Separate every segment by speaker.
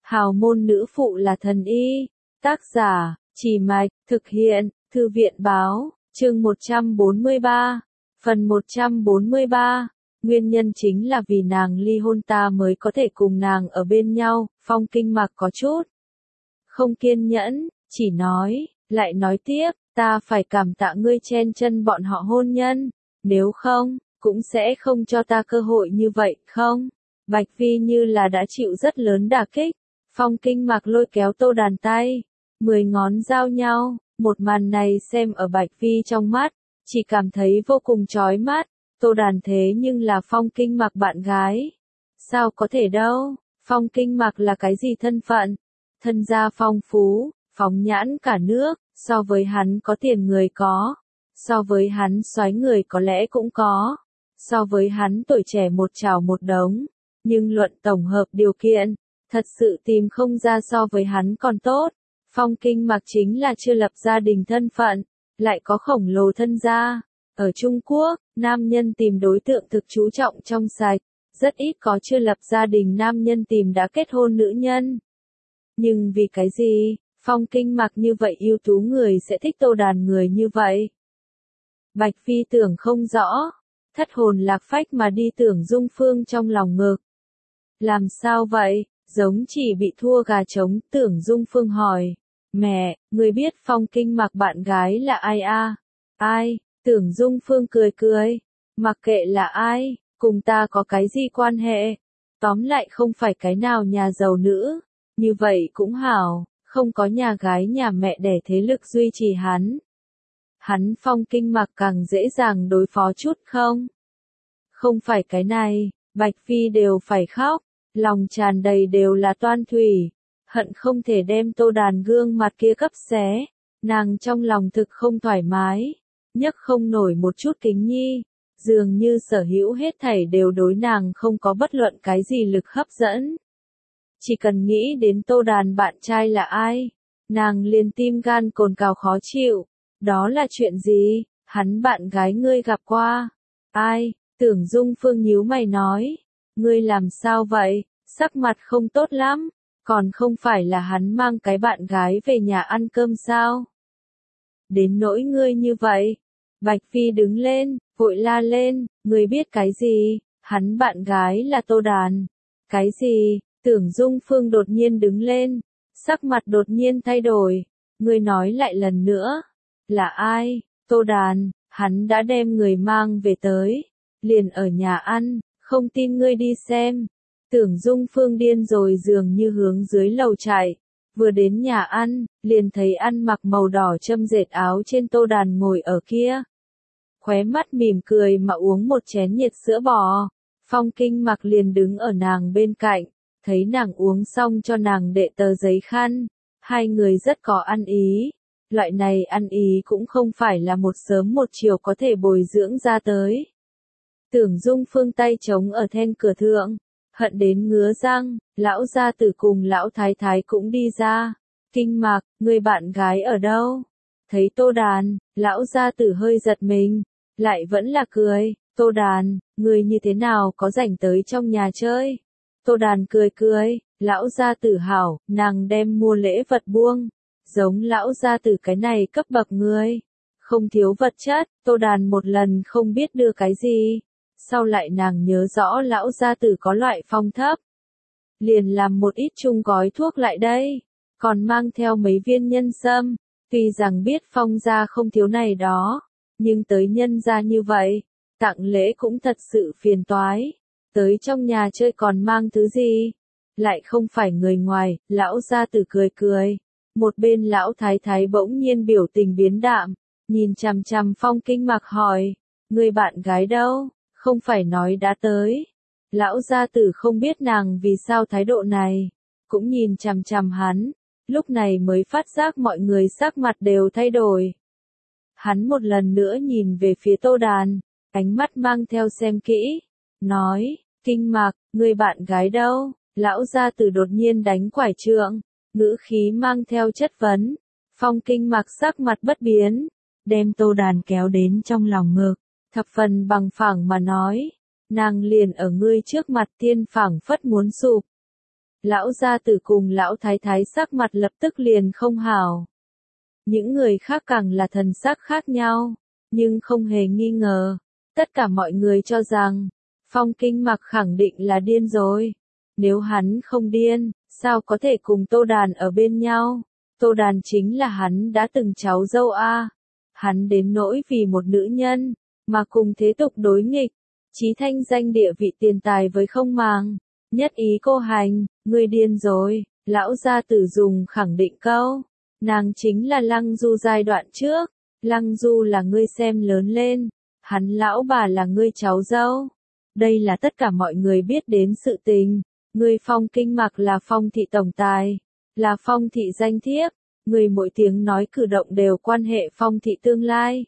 Speaker 1: Hào môn nữ phụ là thần y. Tác giả, Trì Mạch, thực hiện, Thư viện báo, chương 143, phần 143. Nguyên nhân chính là vì nàng ly hôn ta mới có thể cùng nàng ở bên nhau. Phong Kinh Mặc có chút không kiên nhẫn, chỉ nói, lại nói tiếp, ta phải cảm tạ ngươi chen chân bọn họ hôn nhân, nếu không, cũng sẽ không cho ta cơ hội như vậy, không? Bạch Phi như là đã chịu rất lớn đả kích. Phong Kinh Mặc lôi kéo Tô Đàn tay, 10 ngón giao nhau, một màn này xem ở Bạch Phi trong mắt, chỉ cảm thấy vô cùng chói mắt. Tô Đàn thế nhưng là Phong Kinh Mặc bạn gái. Sao có thể đâu, Phong Kinh Mặc là cái gì thân phận? Thân gia phong phú, phóng nhãn cả nước, so với hắn có tiền người có, so với hắn soái người có lẽ cũng có, so với hắn tuổi trẻ một trảo một đống, nhưng luận tổng hợp điều kiện, thật sự tìm không ra so với hắn còn tốt. Phong Kinh Mặc chính là chưa lập gia đình thân phận, lại có khổng lồ thân gia. Ở Trung Quốc, nam nhân tìm đối tượng thực chú trọng trong sạch, rất ít có chưa lập gia đình nam nhân tìm đã kết hôn nữ nhân. Nhưng vì cái gì, Phong Kinh Mặc như vậy ưu tú người sẽ thích Tô Đàn người như vậy? Bạch Phi tưởng không rõ, thất hồn lạc phách mà đi tưởng Dung Phương trong lòng ngực. Làm sao vậy, giống chỉ bị thua gà trống. Tưởng Dung Phương hỏi, mẹ, người biết Phong Kinh Mặc bạn gái là ai à? Ai? Tưởng Dung Phương cười cười, mặc kệ là ai, cùng ta có cái gì quan hệ? Tóm lại không phải cái nào nhà giàu nữ, như vậy cũng hảo, không có nhà gái nhà mẹ đẻ thế lực duy trì hắn. Hắn Phong Kinh Mặc càng dễ dàng đối phó chút không? Không phải cái này, Bạch Phi đều phải khóc, lòng tràn đầy đều là toan thủy, hận không thể đem Tô Đàn gương mặt kia cấp xé, nàng trong lòng thực không thoải mái, nhấc không nổi một chút kính nhi, dường như sở hữu hết thảy đều đối nàng không có bất luận cái gì lực hấp dẫn. Chỉ cần nghĩ đến Tô Đàn bạn trai là ai, nàng liền tim gan cồn cào khó chịu. Đó là chuyện gì? Hắn bạn gái ngươi gặp qua? Ai? Tưởng Dung Phương nhíu mày nói, ngươi làm sao vậy? Sắc mặt không tốt lắm, còn không phải là hắn mang cái bạn gái về nhà ăn cơm sao? Đến nỗi ngươi như vậy. Bạch Phi đứng lên, vội la lên, ngươi biết cái gì? Hắn bạn gái là Tô Đàn. Cái gì? Tưởng Dung Phương đột nhiên đứng lên, sắc mặt đột nhiên thay đổi. Ngươi nói lại lần nữa. Là ai? Tô Đàn, hắn đã đem người mang về tới, liền ở nhà ăn, không tin ngươi đi xem. Tưởng Dung Phương điên rồi dường như hướng dưới lầu chạy, vừa đến nhà ăn, liền thấy ăn mặc màu đỏ châm dệt áo trên Tô Đàn ngồi ở kia. Khóe mắt mỉm cười mà uống một chén nhiệt sữa bò. Phong Kinh Mặc liền đứng ở nàng bên cạnh, thấy nàng uống xong cho nàng đệ tờ giấy khăn, hai người rất có ăn ý. Loại này ăn ý cũng không phải là một sớm một chiều có thể bồi dưỡng ra tới. Tưởng Dung Phương tay trống ở then cửa thượng, hận đến ngứa răng, lão gia tử cùng lão thái thái cũng đi ra. Kinh Mặc, người bạn gái ở đâu? Thấy Tô Đàn, lão gia tử hơi giật mình, lại vẫn là cười. Tô Đàn, người như thế nào có rảnh tới trong nhà chơi? Tô Đàn cười cười, lão gia tử hảo, nàng đem mua lễ vật buông. Giống lão gia tử cái này cấp bậc người, không thiếu vật chất. Tô Đàn một lần không biết đưa cái gì, sau lại nàng nhớ rõ lão gia tử có loại phong thấp, liền làm một ít chung gói thuốc lại đây, còn mang theo mấy viên nhân sâm. Tuy rằng biết Phong gia không thiếu này đó, nhưng tới nhân gia như vậy, tặng lễ cũng thật sự phiền toái. Tới trong nhà chơi còn mang thứ gì, lại không phải người ngoài. Lão gia tử cười cười. Một bên lão thái thái bỗng nhiên biểu tình biến đạm, nhìn chằm chằm Phong Kinh Mặc hỏi, người bạn gái đâu, không phải nói đã tới. Lão gia tử không biết nàng vì sao thái độ này, cũng nhìn chằm chằm hắn, lúc này mới phát giác mọi người sắc mặt đều thay đổi. Hắn một lần nữa nhìn về phía Tô Đàn, ánh mắt mang theo xem kỹ, nói, Kinh Mặc, người bạn gái đâu? Lão gia tử đột nhiên đánh quải trượng, ngữ khí mang theo chất vấn. Phong Kinh Mặc sắc mặt bất biến, đem Tô Đàn kéo đến trong lòng ngực, thập phần bằng phẳng mà nói, nàng liền ở ngươi trước mặt tiên phảng phất muốn sụp. Lão gia tử cùng lão thái thái sắc mặt lập tức liền không hảo. Những người khác càng là thần sắc khác nhau, nhưng không hề nghi ngờ. Tất cả mọi người cho rằng, Phong Kinh Mặc khẳng định là điên rồi. Nếu hắn không điên, sao có thể cùng Tô Đàn ở bên nhau? Tô Đàn chính là hắn đã từng cháu dâu a. Hắn đến nỗi vì một nữ nhân, mà cùng thế tục đối nghịch, chí thanh danh địa vị tiền tài với không màng. Nhất ý cô hành, ngươi điên rồi, lão gia tử dùng khẳng định câu. Nàng chính là Lăng Du giai đoạn trước, Lăng Du là ngươi xem lớn lên, hắn lão bà là ngươi cháu dâu. Đây là tất cả mọi người biết đến sự tình, ngươi Phong Kinh Mặc là Phong thị tổng tài, là Phong thị danh thiếp, ngươi mỗi tiếng nói cử động đều quan hệ Phong thị tương lai.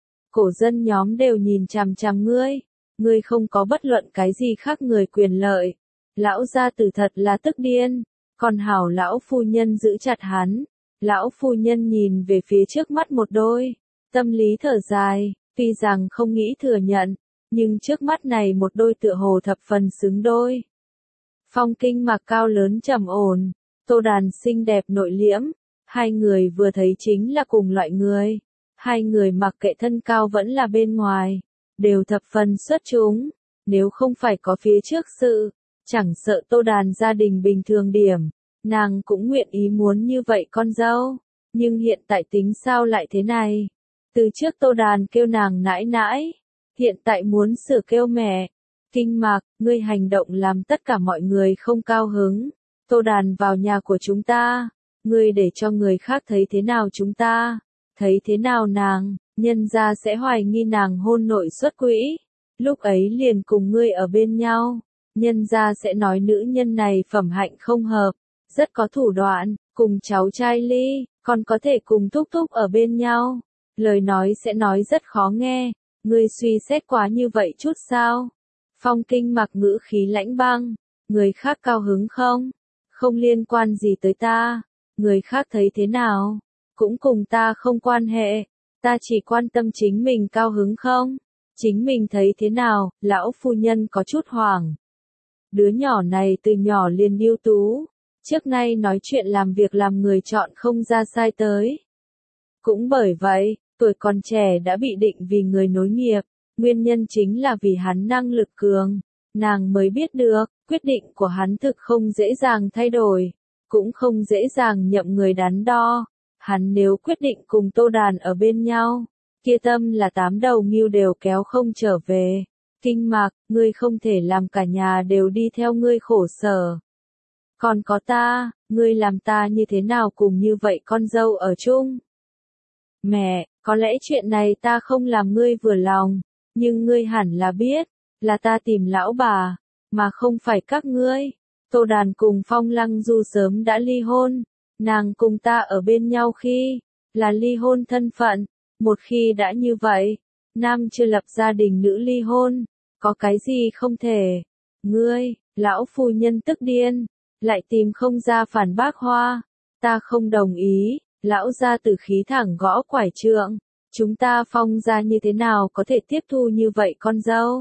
Speaker 1: Cổ dân nhóm đều nhìn chằm chằm ngươi không có bất luận cái gì khác người quyền lợi. Lão gia tử thật là tức điên, còn hảo lão phu nhân giữ chặt hắn. Lão phu nhân nhìn về phía trước mắt một đôi, tâm lý thở dài, tuy rằng không nghĩ thừa nhận, nhưng trước mắt này một đôi tựa hồ thập phần xứng đôi. Phong Kinh Mặc cao lớn trầm ổn, Tô Đàn xinh đẹp nội liễm, hai người vừa thấy chính là cùng loại người. Hai người mặc kệ thân cao vẫn là bên ngoài, đều thập phần xuất chúng, nếu không phải có phía trước sự, chẳng sợ Tô Đàn gia đình bình thường điểm, nàng cũng nguyện ý muốn như vậy con dâu, nhưng hiện tại tính sao lại thế này? Từ trước Tô Đàn kêu nàng nãi nãi, hiện tại muốn sửa kêu mẹ. Kinh Mặc, ngươi hành động làm tất cả mọi người không cao hứng. Tô Đàn vào nhà của chúng ta, ngươi để cho người khác thấy thế nào chúng ta, thấy thế nào nàng, nhân gia sẽ hoài nghi nàng hôn nội xuất quỹ. Lúc ấy liền cùng ngươi ở bên nhau, nhân gia sẽ nói nữ nhân này phẩm hạnh không hợp, rất có thủ đoạn, cùng cháu trai Ly, còn có thể cùng thúc thúc ở bên nhau. Lời nói sẽ nói rất khó nghe, ngươi suy xét quá như vậy chút sao? Phong Kinh Mặc ngữ khí lãnh băng, người khác cao hứng không? Không liên quan gì tới ta, người khác thấy thế nào? Cũng cùng ta không quan hệ, ta chỉ quan tâm chính mình cao hứng không? Chính mình thấy thế nào? Lão phu nhân có chút hoảng. Đứa nhỏ này từ nhỏ liền ưu tú, trước nay nói chuyện làm việc làm người chọn không ra sai tới. Cũng bởi vậy, tuổi còn trẻ đã bị định vì người nối nghiệp, nguyên nhân chính là vì hắn năng lực cường, nàng mới biết được, quyết định của hắn thực không dễ dàng thay đổi, cũng không dễ dàng nhậm người đắn đo. Hắn nếu quyết định cùng Tô Đàn ở bên nhau, kia tâm là 8 đầu ngưu đều kéo không trở về. Kinh Mặc, ngươi không thể làm cả nhà đều đi theo ngươi khổ sở. Còn có ta, ngươi làm ta như thế nào cùng như vậy con dâu ở chung? Mẹ, có lẽ chuyện này ta không làm ngươi vừa lòng, nhưng ngươi hẳn là biết, là ta tìm lão bà, mà không phải các ngươi. Tô Đàn cùng Phong Lăng Du sớm đã ly hôn, nàng cùng ta ở bên nhau khi, là ly hôn thân phận, một khi đã như vậy, nam chưa lập gia đình nữ ly hôn, có cái gì không thể. Ngươi, lão phu nhân tức điên, lại tìm không ra phản bác hoa, ta không đồng ý. Lão gia tử khí thẳng gõ quải trượng, chúng ta Phong gia như thế nào có thể tiếp thu như vậy con dâu?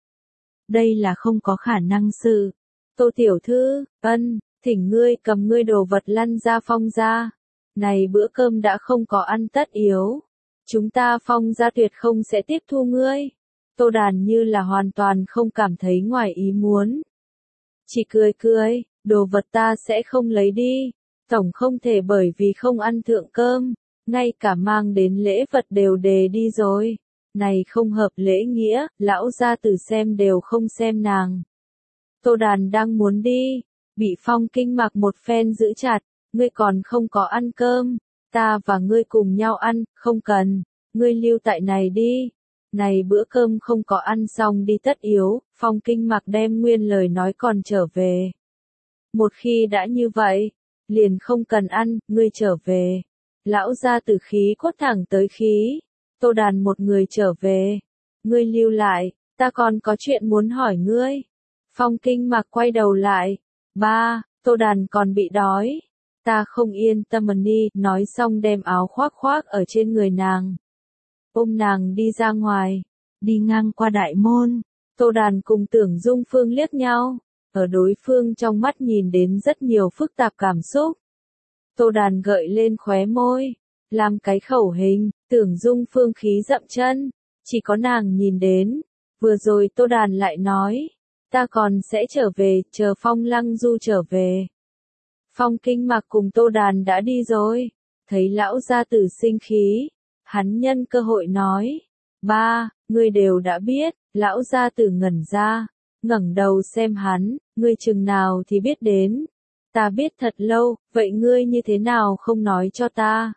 Speaker 1: Đây là không có khả năng sự. Tô tiểu thư, thỉnh ngươi cầm ngươi đồ vật lăn ra Phong gia. Này bữa cơm đã không có ăn tất yếu. Chúng ta Phong gia tuyệt không sẽ tiếp thu ngươi. Tô Đàn như là hoàn toàn không cảm thấy ngoài ý muốn. Chỉ cười, đồ vật ta sẽ không lấy đi. Tổng không thể bởi vì không ăn thượng cơm, ngay cả mang đến lễ vật đều đề đi rồi. Này không hợp lễ nghĩa, lão gia tử xem đều không xem nàng. Tô Đàn đang muốn đi, bị Phong Kinh Mặc một phen giữ chặt, ngươi còn không có ăn cơm, ta và ngươi cùng nhau ăn, không cần, ngươi lưu tại này đi. Này bữa cơm không có ăn xong đi tất yếu, Phong Kinh Mặc đem nguyên lời nói còn trở về. Một khi đã như vậy, liền không cần ăn, ngươi trở về. Lão gia tử khí quất thẳng tới khí. Tô Đàn một người trở về. Ngươi lưu lại, ta còn có chuyện muốn hỏi ngươi. Phong Kinh Mặc quay đầu lại. Ba, Tô Đàn còn bị đói. Ta không yên tâm đi, nói xong đem áo khoác ở trên người nàng. Ôm nàng đi ra ngoài, đi ngang qua đại môn. Tô Đàn cùng Tưởng Dung Phương liếc nhau. ở đối phương trong mắt nhìn đến rất nhiều phức tạp cảm xúc. Tô Đàn gợi lên khóe môi, làm cái khẩu hình, tưởng Dung Phương khí dậm chân, chỉ có nàng nhìn đến. Vừa rồi Tô Đàn lại nói, ta còn sẽ trở về, chờ Phong Lăng Du trở về. Phong Kinh Mặc cùng Tô Đàn đã đi rồi, thấy lão gia tử sinh khí, hắn nhân cơ hội nói, ba, ngươi đều đã biết, lão gia tử ngẩn ra, ngẩng đầu xem hắn, ngươi chừng nào thì biết đến. Ta biết thật lâu, vậy ngươi như thế nào không nói cho ta?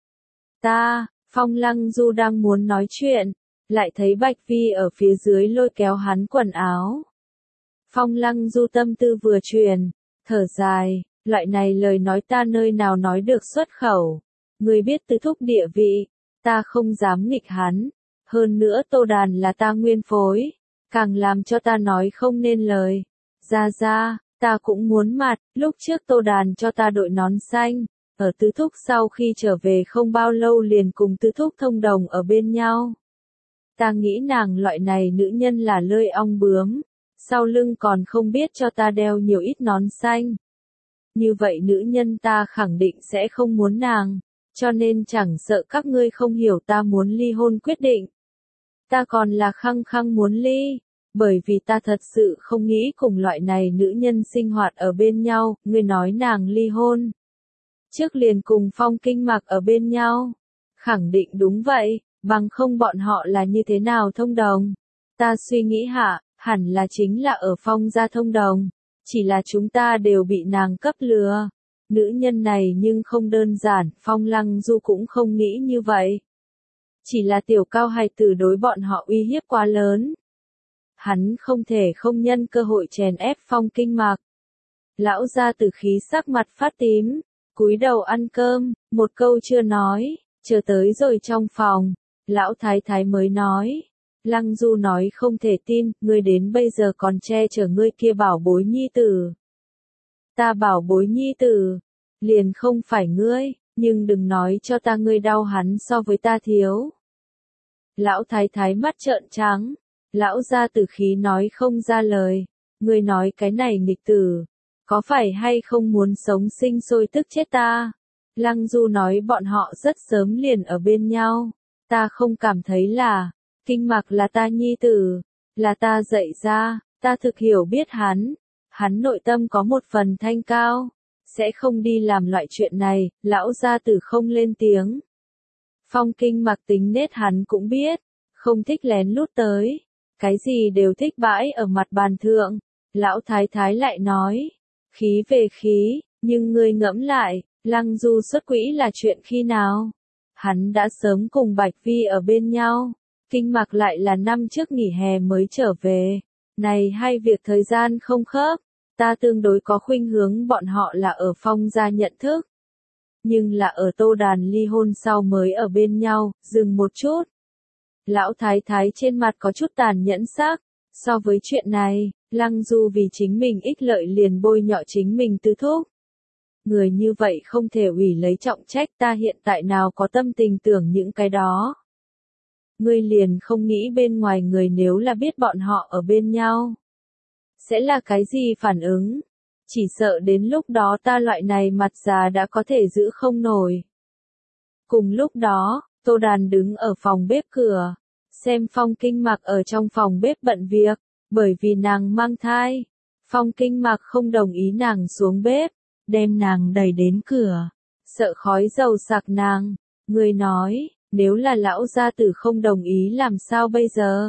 Speaker 1: Phong Lăng Du đang muốn nói chuyện, lại thấy Bạch Vi ở phía dưới lôi kéo hắn quần áo. Phong Lăng Du tâm tư vừa truyền, thở dài, loại này lời nói ta nơi nào nói được xuất khẩu. Ngươi biết tứ thúc địa vị, ta không dám nghịch hắn. Hơn nữa Tô Đàn là ta nguyên phối, càng làm cho ta nói không nên lời. Ra, ta cũng muốn mặt, lúc trước Tô Đàn cho ta đội nón xanh, ở tứ thúc sau khi trở về không bao lâu liền cùng tứ thúc thông đồng ở bên nhau. Ta nghĩ nàng loại này nữ nhân là lơi ong bướm, sau lưng còn không biết cho ta đeo nhiều ít nón xanh. Như vậy nữ nhân ta khẳng định sẽ không muốn nàng, cho nên chẳng sợ các ngươi không hiểu ta muốn ly hôn quyết định. Ta còn là khăng khăng muốn ly, bởi vì ta thật sự không nghĩ cùng loại này nữ nhân sinh hoạt ở bên nhau. Ngươi nói nàng ly hôn trước liền cùng Phong Kinh Mặc ở bên nhau, khẳng định đúng vậy, bằng không bọn họ là như thế nào thông đồng. Ta suy nghĩ hạ, hẳn là chính là ở Phong gia thông đồng, chỉ là chúng ta đều bị nàng cấp lừa. Nữ nhân này nhưng không đơn giản, Phong Lăng Du cũng không nghĩ như vậy. Chỉ là tiểu cao hài tử đối bọn họ uy hiếp quá lớn. Hắn không thể không nhân cơ hội chèn ép Phong Kinh Mặc. Lão gia tử khí sắc mặt phát tím, cúi đầu ăn cơm, một câu chưa nói, chờ tới rồi trong phòng, lão thái thái mới nói. Lăng Du nói không thể tin, ngươi đến bây giờ còn che chở ngươi kia bảo bối nhi tử. Ta bảo bối nhi tử, liền không phải ngươi, nhưng đừng nói cho ta ngươi đau hắn so với ta thiếu. Lão thái thái mắt trợn trắng, lão gia tử khí nói không ra lời, ngươi nói cái này nghịch tử, có phải hay không muốn sống sinh sôi tức chết ta? Lăng Du nói bọn họ rất sớm liền ở bên nhau, ta không cảm thấy là, Kinh Mặc là ta nhi tử, là ta dạy ra, ta thực hiểu biết hắn nội tâm có một phần thanh cao, sẽ không đi làm loại chuyện này. Lão gia tử không lên tiếng. Phong Kinh Mặc tính nết hắn cũng biết, không thích lén lút tới, cái gì đều thích bãi ở mặt bàn thượng. Lão thái thái lại nói, khí về khí, nhưng ngươi ngẫm lại, Lăng Du xuất quỹ là chuyện khi nào? Hắn đã sớm cùng Bạch Vi ở bên nhau, Kinh Mặc lại là năm trước nghỉ hè mới trở về. Này hai việc thời gian không khớp, ta tương đối có khuynh hướng bọn họ là ở Phong gia nhận thức. Nhưng là ở Tô Đàn ly hôn sau mới ở bên nhau. Dừng một chút. Lão thái thái trên mặt có chút tàn nhẫn sắc. So với chuyện này, Lăng Du vì chính mình ích lợi liền bôi nhọ chính mình tứ thúc. Người như vậy không thể ủy lấy trọng trách, ta hiện tại nào có tâm tình tưởng những cái đó. Ngươi liền không nghĩ bên ngoài người nếu là biết bọn họ ở bên nhau, sẽ là cái gì phản ứng? Chỉ sợ đến lúc đó ta loại này mặt già đã có thể giữ không nổi. Cùng lúc đó, Tô Đàn đứng ở phòng bếp cửa, xem Phong Kinh Mặc ở trong phòng bếp bận việc, bởi vì nàng mang thai. Phong Kinh Mặc không đồng ý nàng xuống bếp, đem nàng đẩy đến cửa, sợ khói dầu sặc nàng. Người nói, nếu là lão gia tử không đồng ý làm sao bây giờ?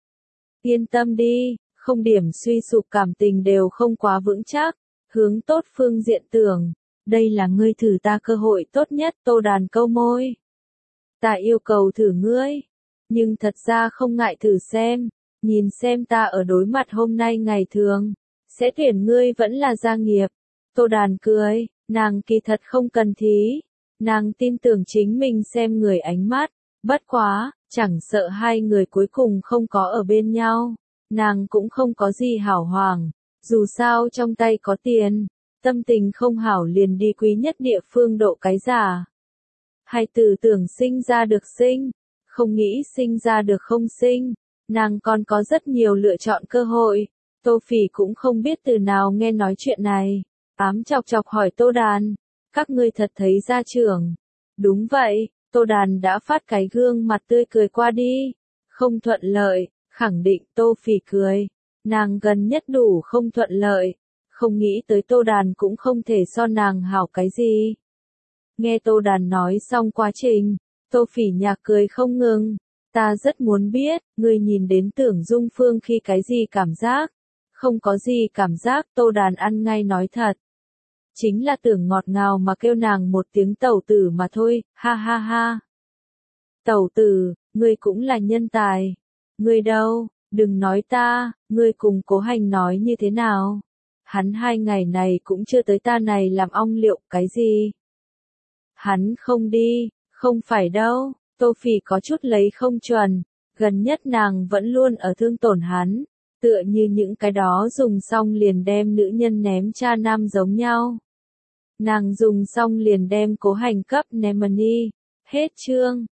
Speaker 1: Yên tâm đi, không điểm suy sụp cảm tình đều không quá vững chắc, hướng tốt phương diện tưởng, đây là ngươi thử ta cơ hội tốt nhất. Tô Đàn câu môi. Ta yêu cầu thử ngươi, nhưng thật ra không ngại thử xem, nhìn xem ta ở đối mặt hôm nay ngày thường, sẽ tuyển ngươi vẫn là gia nghiệp. Tô Đàn cười, nàng kỳ thật không cần thí, nàng tin tưởng chính mình xem người ánh mắt, bất quá, chẳng sợ hai người cuối cùng không có ở bên nhau, nàng cũng không có gì hảo hoàng, dù sao trong tay có tiền, tâm tình không hảo liền đi quý nhất địa phương độ cái giả. Hay từ tưởng sinh ra được sinh, không nghĩ sinh ra được không sinh, nàng còn có rất nhiều lựa chọn cơ hội, Tô Phỉ cũng không biết từ nào nghe nói chuyện này. Ám chọc chọc hỏi Tô Đàn. Các ngươi thật thấy gia trưởng. Đúng vậy, Tô Đàn đã phát cái gương mặt tươi cười qua đi. Không thuận lợi, khẳng định Tô Phỉ cười. Nàng gần nhất đủ không thuận lợi. Không nghĩ tới Tô Đàn cũng không thể so nàng hảo cái gì. Nghe Tô Đàn nói xong quá trình, Tô Phỉ nhạc cười không ngừng. Ta rất muốn biết, ngươi nhìn đến Tưởng Dung Phương khi cái gì cảm giác. Không có gì cảm giác, Tô Đàn ăn ngay nói thật. Chính là tưởng ngọt ngào mà kêu nàng một tiếng tẩu tử mà thôi, ha ha ha. Tẩu tử, ngươi cũng là nhân tài. Ngươi đâu, đừng nói ta, ngươi cùng Cố Hành nói như thế nào. Hắn 2 ngày này cũng chưa tới ta này làm ong liệu cái gì. Hắn không đi, không phải đâu, Tô Phỉ có chút lấy không chuẩn, gần nhất nàng vẫn luôn ở thương tổn hắn, tựa như những cái đó dùng xong liền đem nữ nhân ném cha nam giống nhau. Nàng dùng xong liền đem Cố Hành cấp ném đi. Hết chương.